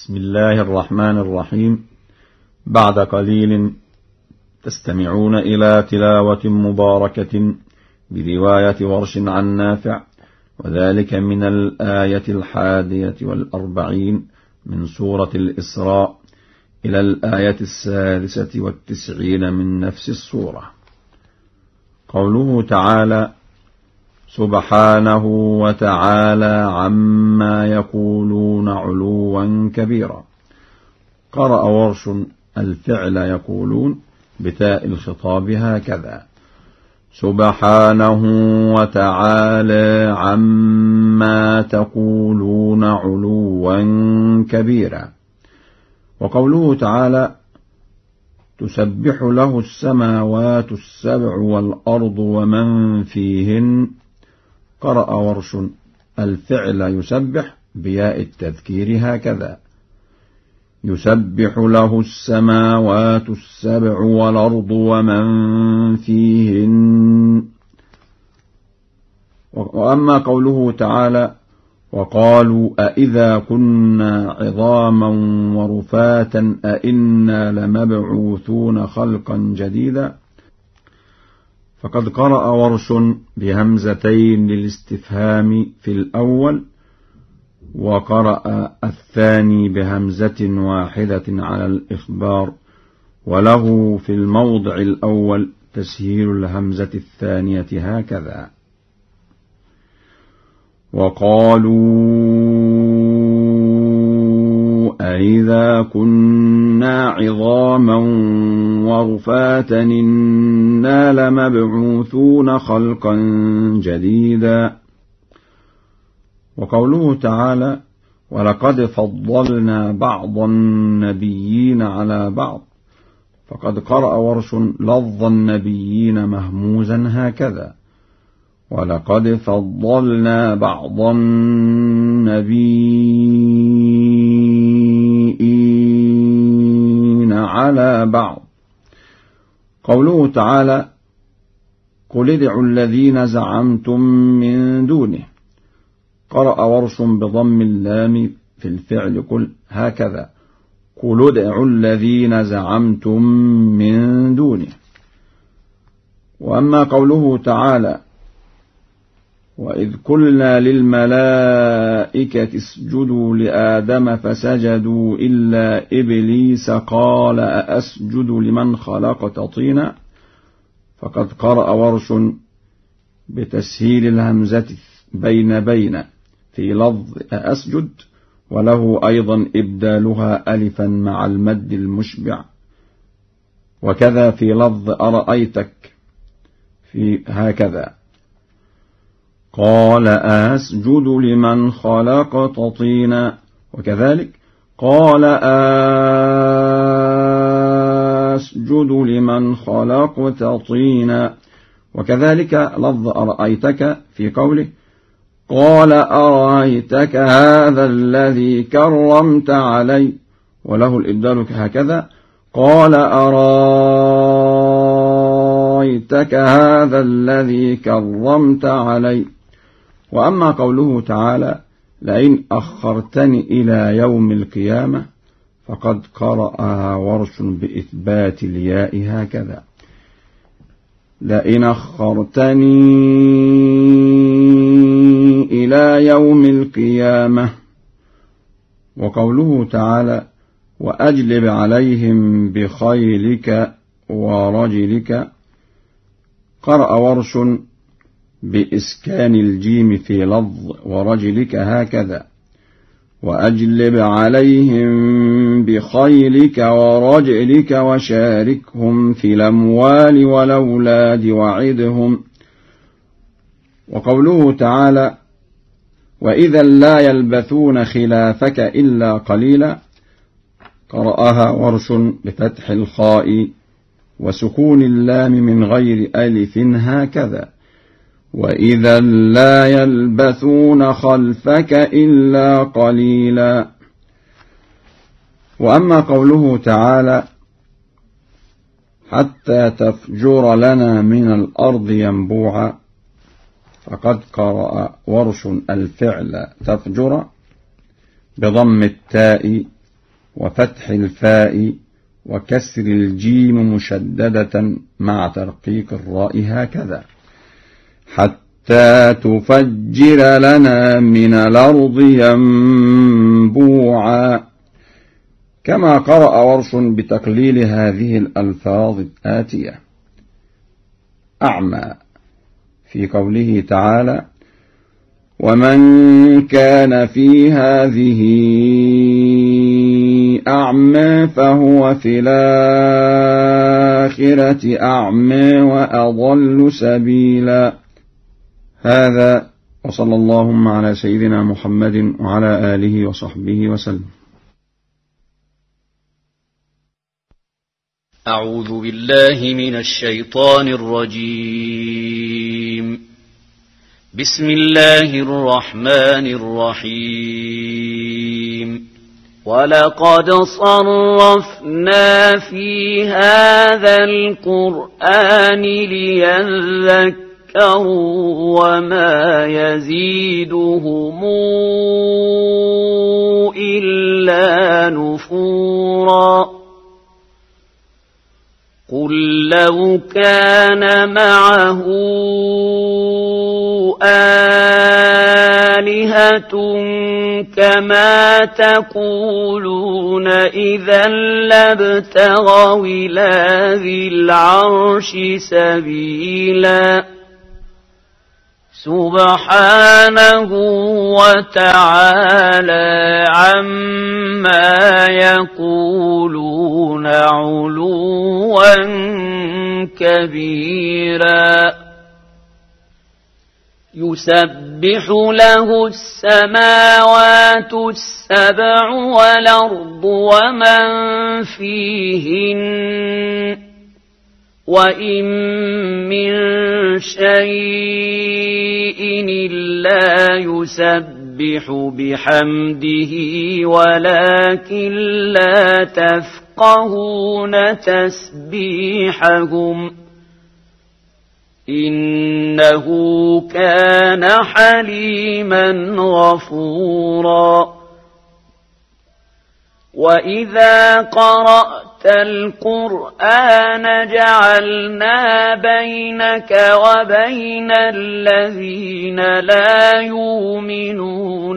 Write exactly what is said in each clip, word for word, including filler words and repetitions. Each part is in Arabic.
بسم الله الرحمن الرحيم. بعد قليل تستمعون إلى تلاوة مباركة برواية ورش عن نافع، وذلك من الآية الحادية والأربعين من سورة الإسراء إلى الآية السادسة والتسعين من نفس السورة. قوله تعالى: سبحانه وتعالى عما يقولون علوا كبيرا. قرأ ورش الفعل يقولون بتاء الخطاب هكذا: سبحانه وتعالى عما تقولون علوا كبيرا. وقوله تعالى: تسبح له السماوات السبع والأرض ومن فيهن. قرأ ورش الفعل يسبح بياء التذكير هكذا: يسبح له السماوات السبع والأرض ومن فيهن. وأما قوله تعالى: وقالوا أئذا كنا عظاما ورفاتا أئنا لمبعوثون خلقا جديدا. فقد قرأ ورش بهمزتين للاستفهام في الأول، وقرأ الثاني بهمزة واحدة على الإخبار، وله في الموضع الأول تسهيل الهمزة الثانية هكذا: وقالوا أئذا كنا عظاما ورفاتا إنا لمبعوثون خلقا جديدا. وقوله تعالى: ولقد فضلنا بعض النبيين على بعض. فقد قرأ ورش لفظ النبيين مهموزا هكذا: ولقد فضلنا بعض النبيين على بعض. قوله تعالى: قل ادعوا الذين زعمتم من دونه. قرأ ورش بضم اللام في الفعل قل هكذا: قل ادعوا الذين زعمتم من دونه. وأما قوله تعالى: وإذ قلنا للملائكة اسجدوا لآدم فسجدوا إلا إبليس قال أأسجد لمن خلقت طينا. فقد قرأ ورش بتسهيل الهمزة بين بين في لفظ أأسجد، وله أيضا إبدالها ألفا مع المد المشبع، وكذا في لفظ أرأيتك في هكذا: قال أسجد لمن خلقت طينا. وكذلك قال أسجد لمن خلقت طينا. وكذلك لفظ أرأيتك في قوله: قال أرأيتك هذا الذي كرمت علي، وله الإبدال هكذا: قال أرأيتك هذا الذي كرمت علي. وأما قوله تعالى: لئن أخرتني إلى يوم القيامة. فقد قرأها ورش بإثبات الياء هكذا: لئن أخرتني إلى يوم القيامة. وقوله تعالى: وأجلب عليهم بخيلك ورجلك. قرأ ورش بإسكان الجيم في لفظ ورجلك هكذا: وأجلب عليهم بخيلك ورجلك وشاركهم في الأموال والأولاد وعدهم. وقوله تعالى: وإذا لا يلبثون خلافك إلا قليلا. قرأها ورش بفتح الخاء وسكون اللام من غير ألف هكذا: وإذا لا يلبثون خلفك إلا قليلا. وأما قوله تعالى: حتى تفجر لنا من الأرض ينبوعا. فقد قرأ ورش الفعل تفجر بضم التاء وفتح الفاء وكسر الجيم مشددة مع ترقيق الراء هكذا: حتى تفجر لنا من الأرض ينبوعا. كما قرأ ورش بتقليل هذه الألفاظ الآتية: أعمى في قوله تعالى: ومن كان في هذه أعمى فهو في الآخرة أعمى وأضل سبيلا. هذا، وصلى اللهم على سيدنا محمد وعلى آله وصحبه وسلم. أعوذ بالله من الشيطان الرجيم. بسم الله الرحمن الرحيم. ولقد صرفنا في هذا القرآن ليذكروا وما يزيدهم إلا نفورا. قل لو كان معه آلهة كما تقولون إذا لابتغوا إلى ذي العرش سبيلا. سبحانه وتعالى عما يقولون علوا كبيرا. يسبح له السماوات السبع والأرض ومن فيهن وإن من شيء إلا يسبح بحمده ولكن لا تفقهون تسبيحهم إنه كان حليما غفورا. وإذا قرأت القرآن جعلنا بينك وبين الذين لا يؤمنون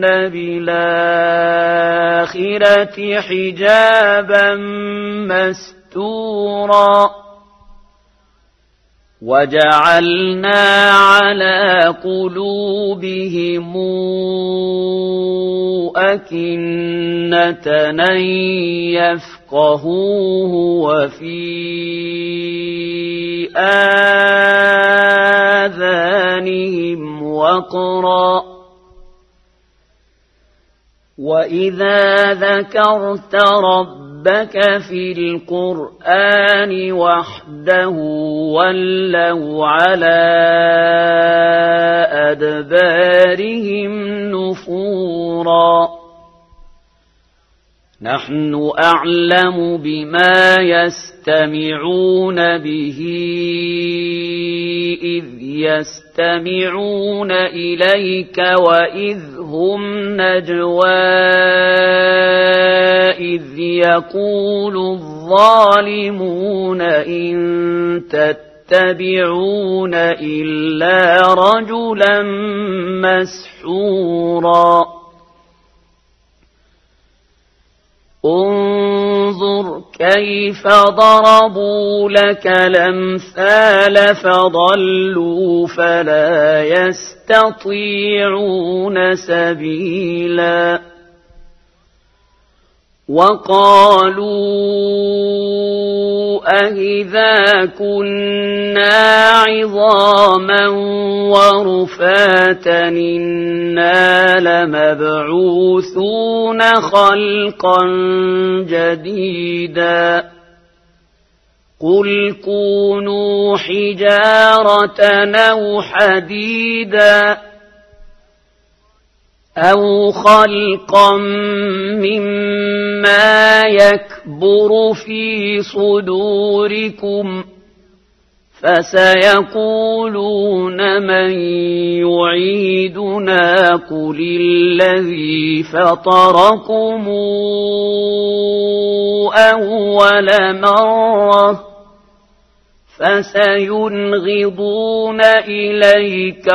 بالآخرة حجابا مستورا. وجعلنا على قلوبهم أكنة أن يفقهوه وفي آذانهم وقرا. وإذا ذكرت ربك في القرآن وحده ولوا على أدبارهم نفورا. نحن أعلم بما يستمعون به إذ يستمعون إليك وإذ هم نجوى إذ يقول الظالمون إن تتبعون إلا رجلا مسحورا. انظر كيف ضربوا لك الأمثال فضلوا فلا يستطيعون سبيلا. وقالوا أإذا كنا عظاما ورفاتا إنا لمبعوثون خلقا جديدا. قل كونوا حجارة أو حديدا أو خلقا مما يكبر في صدوركم فسيقولون من يعيدنا قل الذي فطركم أول مرة فسينغضون إليك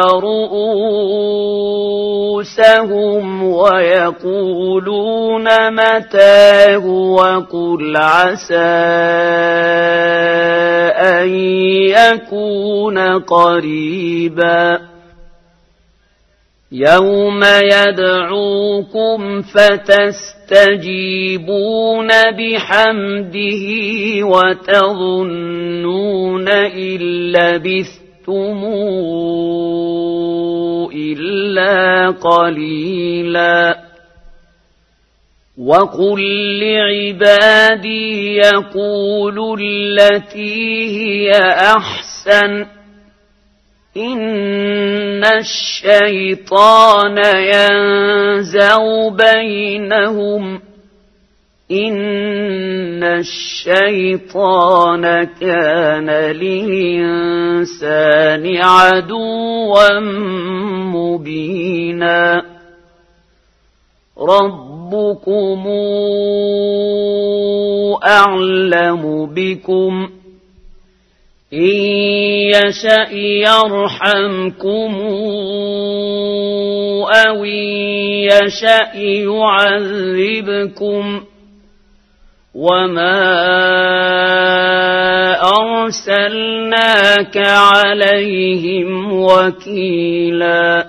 رؤوسهم ويقولون متاه وقل عسى أن يكون قريبا يوم يدعوكم فتستجيبون بحمده وتظنون إن لبثتم إلا قليلا وقل لعبادي يقولوا التي هي أحسن إن الشيطان ينزغ بينهم إن الشيطان كان للإنسان عدوا مبينا ربكم أعلم بكم إن يشأ يرحمكم أو إن يشأ يعذبكم وما أرسلناك عليهم وكيلا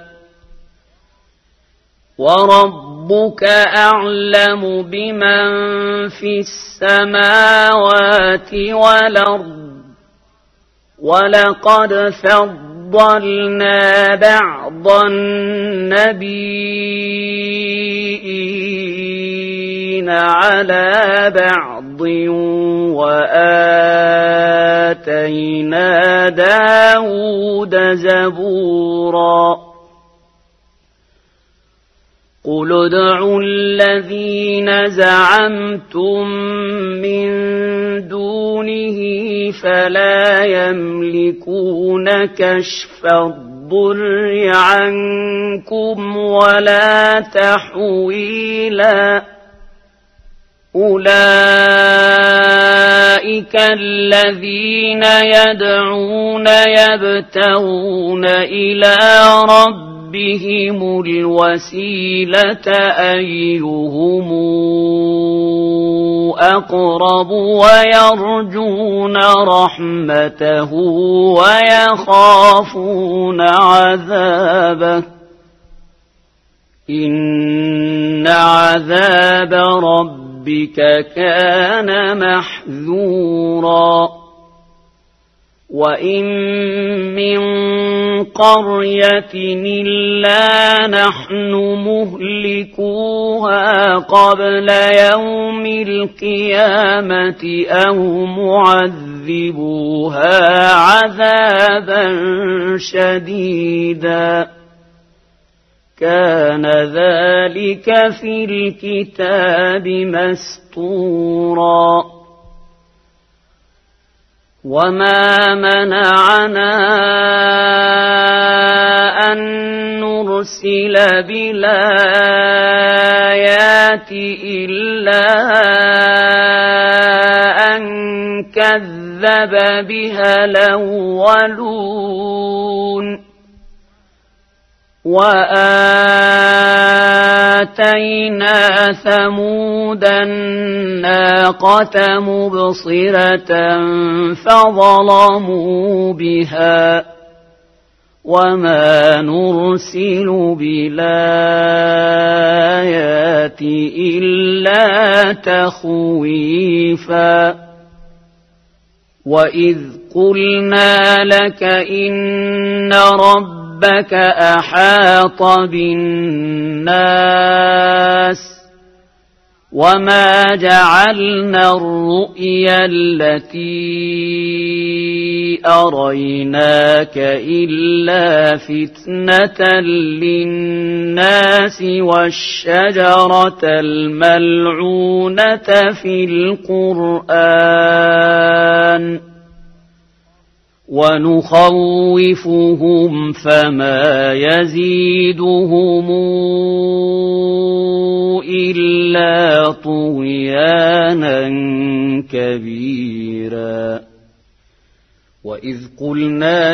وربك أعلم بمن في السماوات والأرض ولقد فضلنا بعض النبيين على بعض وآتينا داود زبورا قل ادعوا الذين زعمتم من دونه فلا يملكون كشف الضر عنكم ولا تحويلا أولئك الذين يدعون يبتغون إلى ربهم بهم الوسيلة أيهم أقرب ويرجون رحمته ويخافون عذابه إن عذاب ربك كان محذورا وإن من قرية إلا نحن مهلكوها قبل يوم القيامة أو معذبوها عذابا شديدا كان ذلك في الكتاب مسطورا وما منعنا أن نرسل بالآيات إلا أن كذب بها الأولون وآتينا ثمود الناقة مبصرة فظلموا بها وما نرسل بالآيات إلا تخويفا وإذ قلنا لك إن ربك ربك أحاط بالناس وما جعلنا الرؤيا التي أريناك إلا فتنة للناس والشجرة الملعونة في القرآن ونخوفهم فما يزيدهم إلا طغيانا كبيرا وإذ قلنا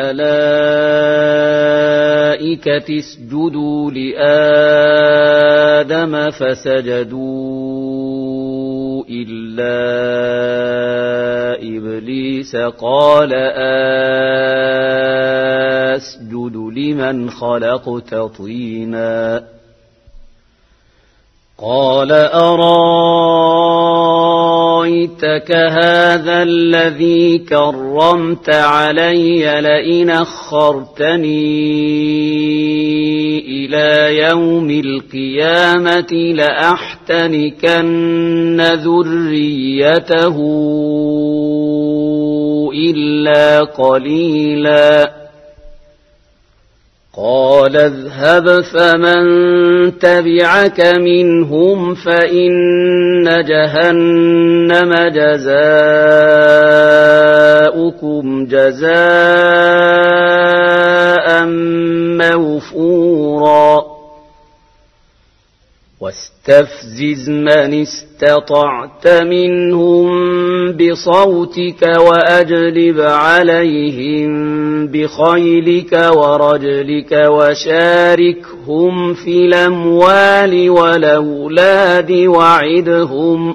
للملائكة اسجدوا لآدم فسجدوا إلا إبليس قال أسجد لمن خلقت طينا قال أرايتك هذا الذي كرمت علي لئن أخرتني إلى يوم القيامة لأحتنكن ذريته إلا قليلا قال اذهب فمن تبعك منهم فإن جهنم جزاؤكم جزاء موفورا واستفزز من استطعت منهم بصوتك وأجلب عليهم بخيلك ورجلك وشاركهم في الأموال والأولاد وعدهم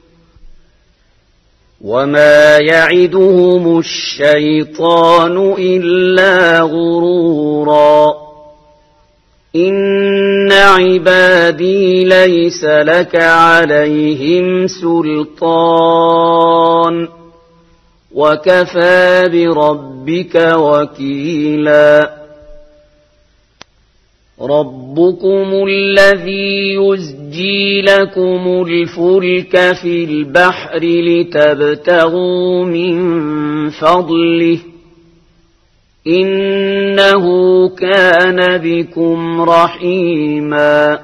وما يعدهم الشيطان إلا غرورا إن عبادي ليس لك عليهم سلطان وكفى بربك وكيلا ربكم الذي يزجي لكم الفلك في البحر لتبتغوا من فضله إنه كان بكم رحيما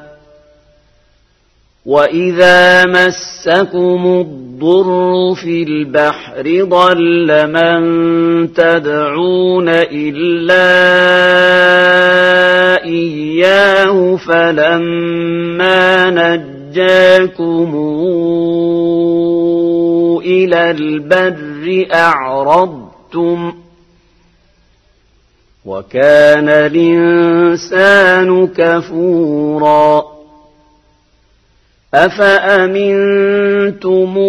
وإذا مسكم الضر في البحر ضل من تدعون إلا إياه فلما نجاكم إلى البر أعرضتم وكان الإنسان كفورا أفأمنتم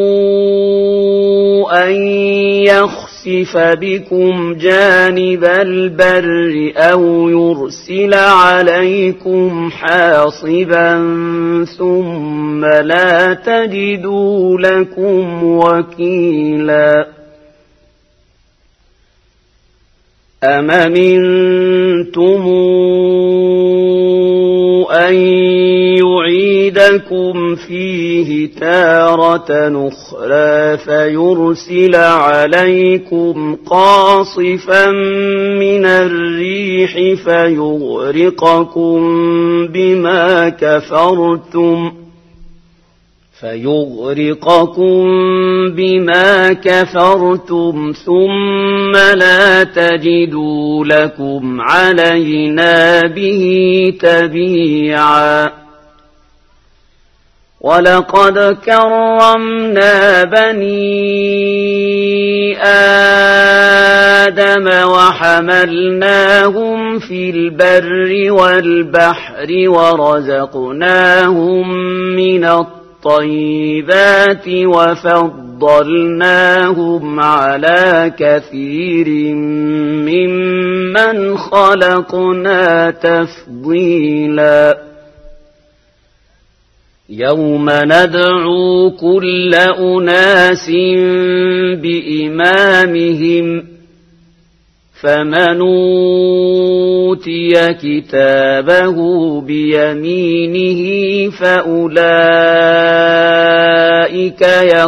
أن يخسف بكم جانب البر أو يرسل عليكم حاصبا ثم لا تجدوا لكم وكيلا أم أمنتم أن يعيدكم فيه تارة أخرى فيرسل عليكم قاصفا من الريح فيغرقكم بما كفرتم فيغرقكم بما كفرتم ثم لا تجدوا لكم علينا به تبيعا ولقد كرمنا بني آدم وحملناهم في البر والبحر ورزقناهم من الطيبات الطيبات وفضلناهم على كثير ممن خلقنا تفضيلا يوم ندعو كل أناس بإمامهم فمن أوتي كتابه بيمينه فأولئك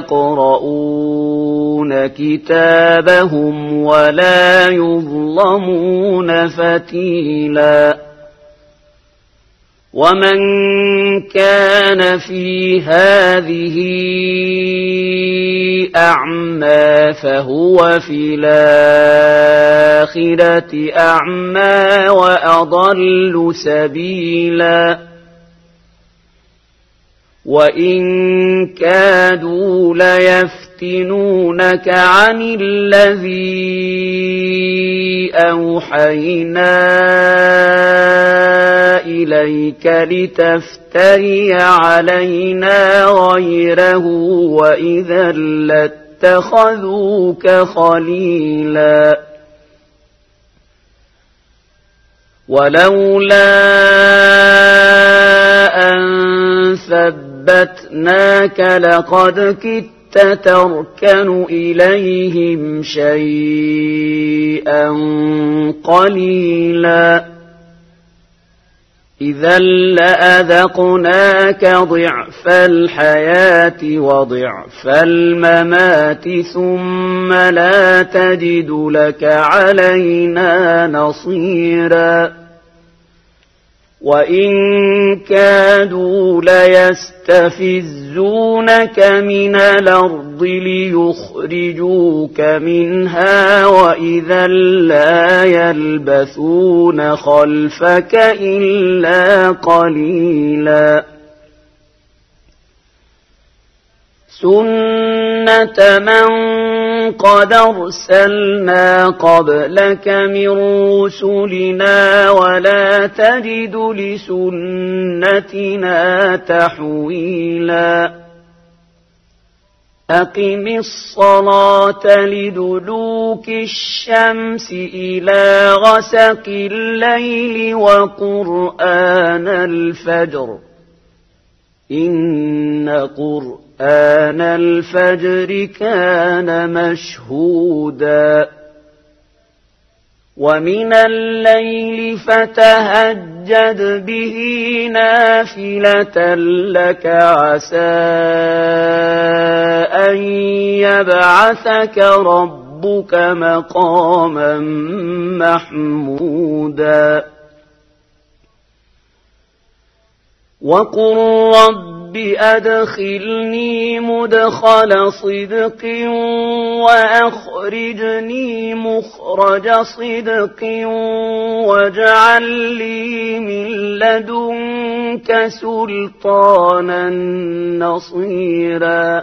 يقرؤون كتابهم ولا يظلمون فتيلا ومن كان في هذه أعمى فهو في الآخرة أعمى وأضل سبيلا وإن كادوا ليفتنونك عن الذي أوحينا إليك لتفتري علينا غيره وإذا لاتخذوك خليلا ولولا أن ثبتناك لقد كدت تركن إليهم شيئا قليلا إذا لأذقناك ضعف الحياة وضعف الممات ثم لا تجد لك علينا نصيرا وإن كادوا ليستفزونك من الأرض ليخرجوك منها وإذا لا يلبثون خلفك إلا قليلا سنة من قد أرسلنا قبلك من رسلنا ولا تجد لسنتنا تحويلا أقم الصلاة لدلوك الشمس إلى غسق الليل وقرآن الفجر إن قرآن آن الفجر كان مشهودا ومن الليل فتهجد به نافلة لك عسى أن يبعثك ربك مقاما محمودا وقل رب أدخلني مدخل صدق وأخرجني مخرج صدق واجعل لي من لدنك سلطانا نصيرا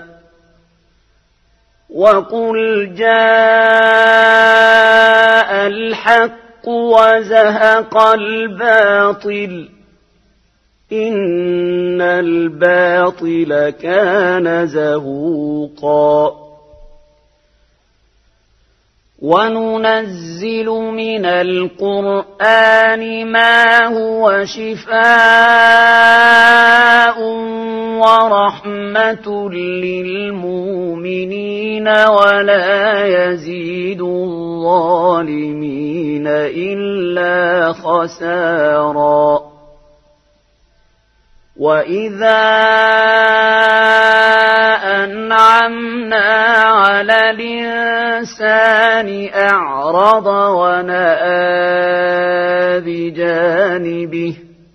وقل جاء الحق وزهق الباطل إن الباطل كان زهوقا وننزل من القرآن ما هو شفاء ورحمة للمؤمنين ولا يزيد الظالمين إلا خسارا وإذا أنعمنا على الإنسان أعرض ونأى بجانبه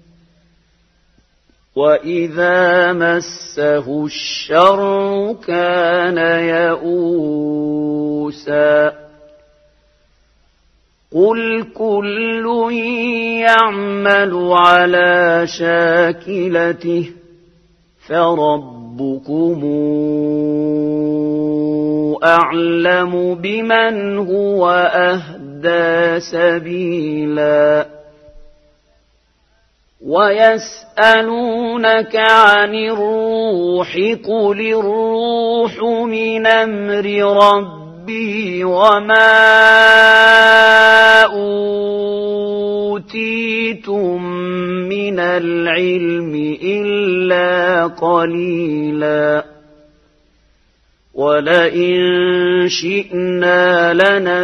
وإذا مسه الشر كان يئوسا قل كل يعمل على شاكلته فربكم أعلم بمن هو أهدى سبيلا ويسألونك عن الروح قل الروح من أمر ربي ربي وما أوتيتم من العلم إلا قليلا ولئن شئنا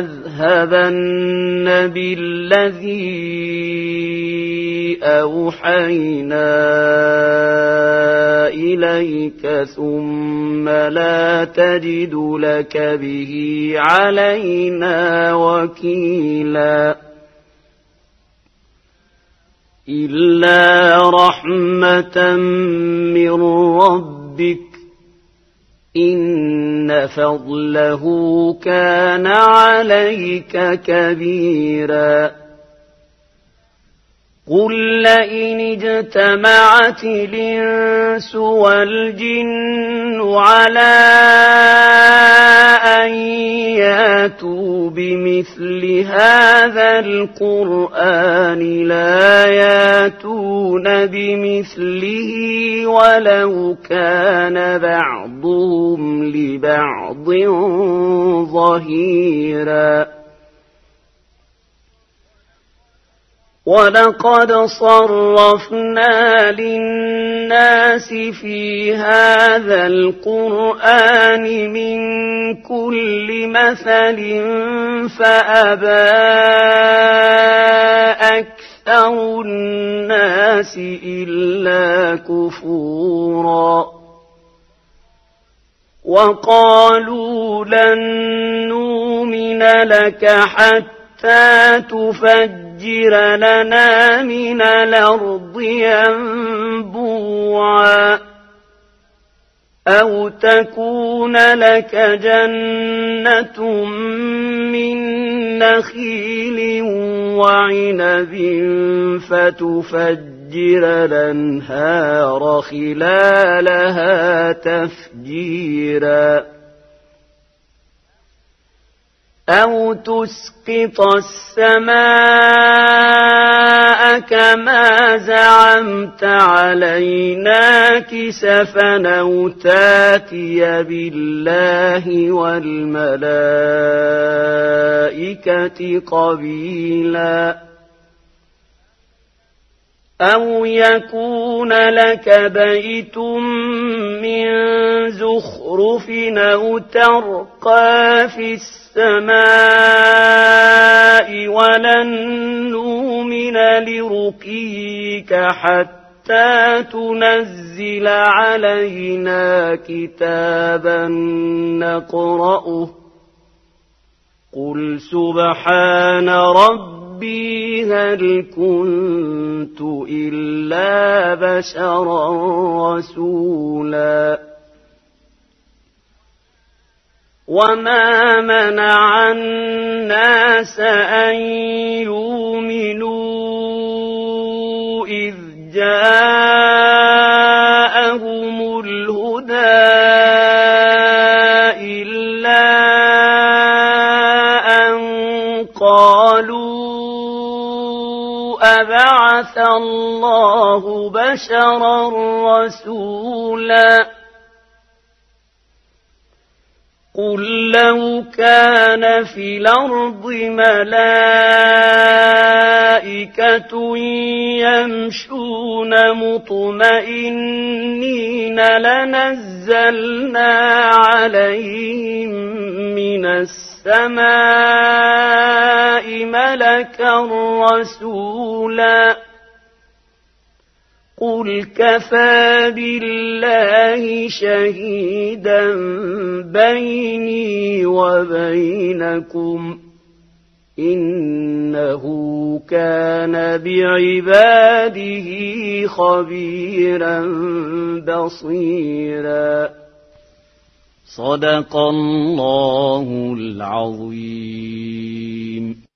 لنذهبن بالذي أوحينا إليك ثم لا تجد لك به علينا وكيلا إلا رحمة من ربك إن فضله كان عليك كبيرا قل لئن اجتمعت الإنس والجن على أن ياتوا بمثل هذا القرآن لا ياتون بمثله ولو كان بعضهم لبعض ظهيرا ولقد صرفنا للناس في هذا القرآن من كل مثل فأبى أكثر الناس إلا كفورا وقالوا لن نؤمن لك حتى حتى تفجر لنا من الأرض ينبوعا أو تكون لك جنة من نخيل وعنب فتفجر الأنهار خلالها تفجيرا أو تسقط السماء كما زعمت علينا كسفا أو تاتي بالله والملائكة قبيلا أو يكون لك بيت من زخرف أو ترقى في السماء ولن نؤمن لرقيك حتى تنزل علينا كتابا نقرأه قل سبحان ربي هل كنت إلا بشرا رسولا وما منع الناس أن يؤمنوا إذ جاءهم الهدى إلا أن قالوا أبعث الله بشرا رسولا قل لو كان في الأرض ملائكة يمشون مطمئنين لنزلنا عليهم من السماء ملكا رسولا قل كفى بالله شهيدا بيني وبينكم إنه كان بعباده خبيرا بصيرا صدق الله العظيم.